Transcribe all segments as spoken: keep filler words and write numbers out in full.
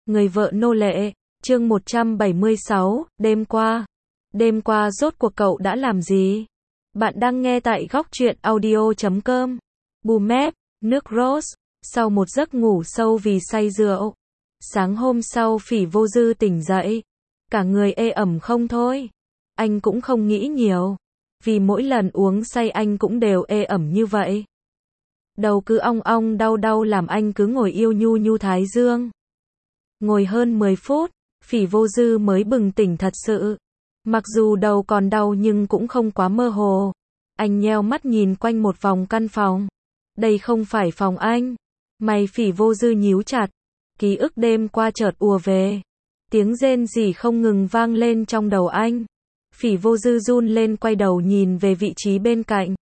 Người vợ nô lệ, chương một trăm bảy mươi sáu, đêm qua. Đêm qua rốt cuộc cậu đã làm gì? Bạn đang nghe tại góc truyện audio chấm com. Bumép, nước rose, sau một giấc ngủ sâu vì say rượu. Sáng hôm sau Phỉ Vô Dư tỉnh dậy. Cả người ê ẩm không thôi. Anh cũng không nghĩ nhiều. Vì mỗi lần uống say anh cũng đều ê ẩm như vậy. Đầu cứ ong ong đau đau làm anh cứ ngồi yêu nhu nhu thái dương. Ngồi hơn mười phút, Phỉ Vô Dư mới bừng tỉnh thật sự. Mặc dù đầu còn đau nhưng cũng không quá mơ hồ. Anh nheo mắt nhìn quanh một vòng căn phòng. Đây không phải phòng anh. Mày Phỉ Vô Dư nhíu chặt. Ký ức đêm qua chợt ùa về. Tiếng rên rỉ không ngừng vang lên trong đầu anh. Phỉ Vô Dư run lên quay đầu nhìn về vị trí bên cạnh.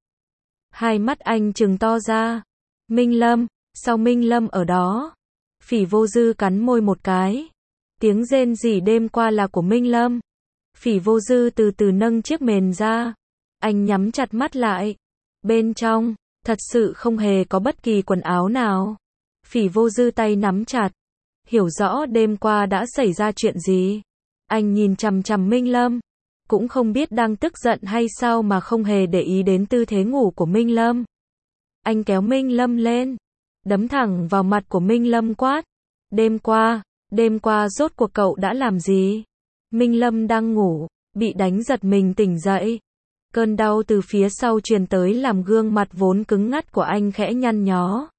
Hai mắt anh trừng to ra. Minh Lâm, sao Minh Lâm ở đó? Phỉ Vô Dư cắn môi một cái. Tiếng rên rỉ đêm qua là của Minh Lâm. Phỉ Vô Dư từ từ nâng chiếc mền ra. Anh nhắm chặt mắt lại. Bên trong, thật sự không hề có bất kỳ quần áo nào. Phỉ Vô Dư tay nắm chặt. Hiểu rõ đêm qua đã xảy ra chuyện gì. Anh nhìn chằm chằm Minh Lâm. Cũng không biết đang tức giận hay sao mà không hề để ý đến tư thế ngủ của Minh Lâm. Anh kéo Minh Lâm lên. Đấm thẳng vào mặt của Minh Lâm quát. Đêm qua, đêm qua rốt cuộc cậu đã làm gì? Minh Lâm đang ngủ, bị đánh giật mình tỉnh dậy. Cơn đau từ phía sau truyền tới làm gương mặt vốn cứng ngắt của anh khẽ nhăn nhó.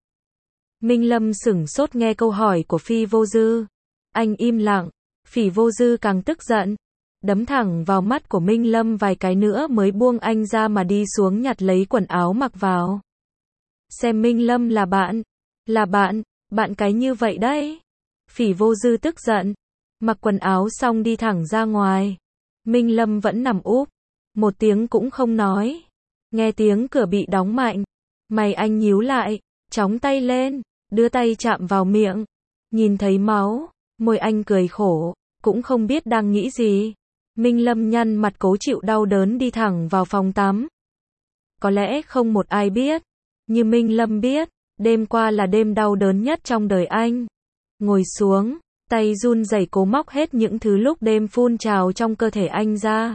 Minh Lâm sửng sốt nghe câu hỏi của Phỉ Vô Dư. Anh im lặng, Phỉ Vô Dư càng tức giận. Đấm thẳng vào mắt của Minh Lâm vài cái nữa mới buông anh ra mà đi xuống nhặt lấy quần áo mặc vào. Xem Minh Lâm là bạn, là bạn, bạn cái như vậy đấy. Phỉ Vô Dư tức giận, mặc quần áo xong đi thẳng ra ngoài. Minh Lâm vẫn nằm úp, một tiếng cũng không nói. Nghe tiếng cửa bị đóng mạnh, mày anh nhíu lại, chóng tay lên, đưa tay chạm vào miệng. Nhìn thấy máu, môi anh cười khổ, cũng không biết đang nghĩ gì. Minh Lâm nhăn mặt cố chịu đau đớn đi thẳng vào phòng tắm. Có lẽ không một ai biết, như Minh Lâm biết, đêm qua là đêm đau đớn nhất trong đời anh. Ngồi xuống, tay run rẩy cố móc hết những thứ lúc đêm phun trào trong cơ thể anh ra.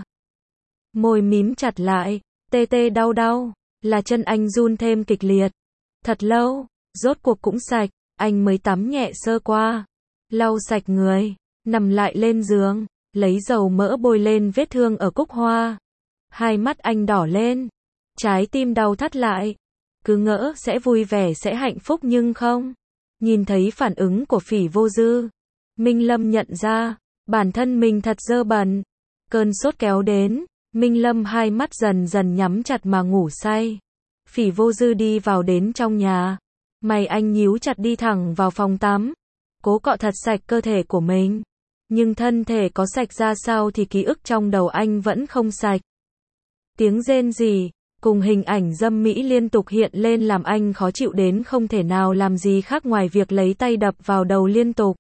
Môi mím chặt lại, tê tê đau đau, là chân anh run thêm kịch liệt. Thật lâu, rốt cuộc cũng sạch, anh mới tắm nhẹ sơ qua. Lau sạch người, nằm lại lên giường, lấy dầu mỡ bôi lên vết thương ở cúc hoa. Hai mắt anh đỏ lên, trái tim đau thắt lại. Cứ ngỡ sẽ vui vẻ sẽ hạnh phúc nhưng không. Nhìn thấy phản ứng của Phỉ Vô Dư, Minh Lâm nhận ra, bản thân mình thật dơ bẩn. Cơn sốt kéo đến, Minh Lâm hai mắt dần dần nhắm chặt mà ngủ say. Phỉ Vô Dư đi vào đến trong nhà. Mày anh nhíu chặt đi thẳng vào phòng tắm. Cố cọ thật sạch cơ thể của mình. Nhưng thân thể có sạch ra sao thì ký ức trong đầu anh vẫn không sạch. Tiếng rên rỉ cùng hình ảnh dâm mỹ liên tục hiện lên làm anh khó chịu đến không thể nào làm gì khác ngoài việc lấy tay đập vào đầu liên tục.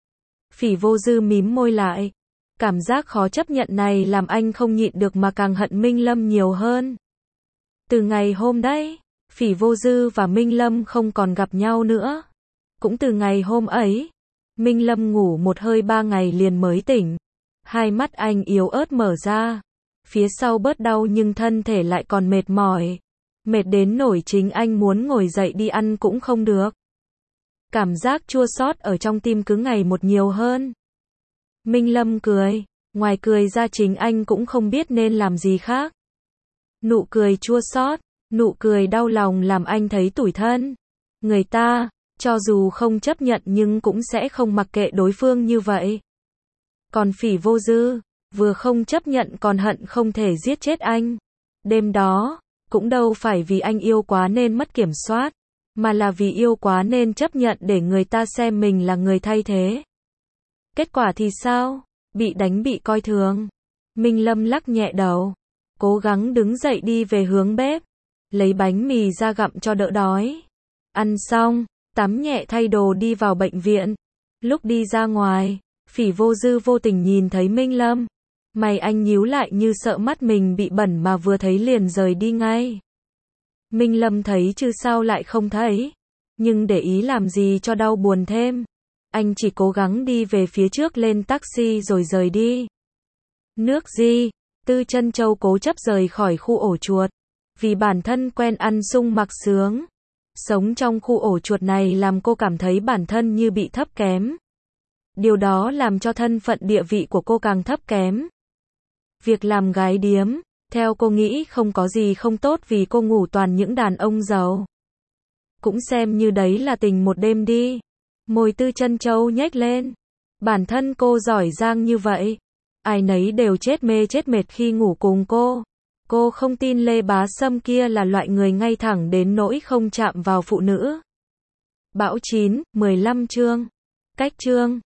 Phỉ Vô Dư mím môi lại. Cảm giác khó chấp nhận này làm anh không nhịn được mà càng hận Minh Lâm nhiều hơn. Từ ngày hôm đấy, Phỉ Vô Dư và Minh Lâm không còn gặp nhau nữa. Cũng từ ngày hôm ấy, Minh Lâm ngủ một hơi ba ngày liền mới tỉnh. Hai mắt anh yếu ớt mở ra. Phía sau bớt đau nhưng thân thể lại còn mệt mỏi. Mệt đến nỗi chính anh muốn ngồi dậy đi ăn cũng không được. Cảm giác chua xót ở trong tim cứ ngày một nhiều hơn. Minh Lâm cười. Ngoài cười ra chính anh cũng không biết nên làm gì khác. Nụ cười chua xót, nụ cười đau lòng làm anh thấy tủi thân. Người ta, cho dù không chấp nhận nhưng cũng sẽ không mặc kệ đối phương như vậy. Còn Phỉ Vô Dư, vừa không chấp nhận còn hận không thể giết chết anh. Đêm đó, cũng đâu phải vì anh yêu quá nên mất kiểm soát, mà là vì yêu quá nên chấp nhận để người ta xem mình là người thay thế. Kết quả thì sao? Bị đánh bị coi thường. Minh Lâm lắc nhẹ đầu, cố gắng đứng dậy đi về hướng bếp, lấy bánh mì ra gặm cho đỡ đói. Ăn xong, tắm nhẹ thay đồ đi vào bệnh viện. Lúc đi ra ngoài, Phỉ Vô Dư vô tình nhìn thấy Minh Lâm. Mày anh nhíu lại như sợ mắt mình bị bẩn mà vừa thấy liền rời đi ngay. Minh Lâm thấy chứ sao lại không thấy. Nhưng để ý làm gì cho đau buồn thêm. anh chỉ cố gắng đi về phía trước lên taxi rồi rời đi. Nước Di, Tư Trân Châu cố chấp rời khỏi khu ổ chuột. Vì bản thân quen ăn sung mặc sướng. Sống trong khu ổ chuột này làm cô cảm thấy bản thân như bị thấp kém. Điều đó làm cho thân phận địa vị của cô càng thấp kém. Việc làm gái điếm, theo cô nghĩ không có gì không tốt vì cô ngủ toàn những đàn ông giàu. Cũng xem như đấy là tình một đêm đi. Môi Tư Trân Châu nhếch lên. Bản thân cô giỏi giang như vậy. Ai nấy đều chết mê chết mệt khi ngủ cùng cô. Cô không tin Lê Bá Sâm kia là loại người ngay thẳng đến nỗi không chạm vào phụ nữ. Bão chín, mười lăm chương. Cách chương.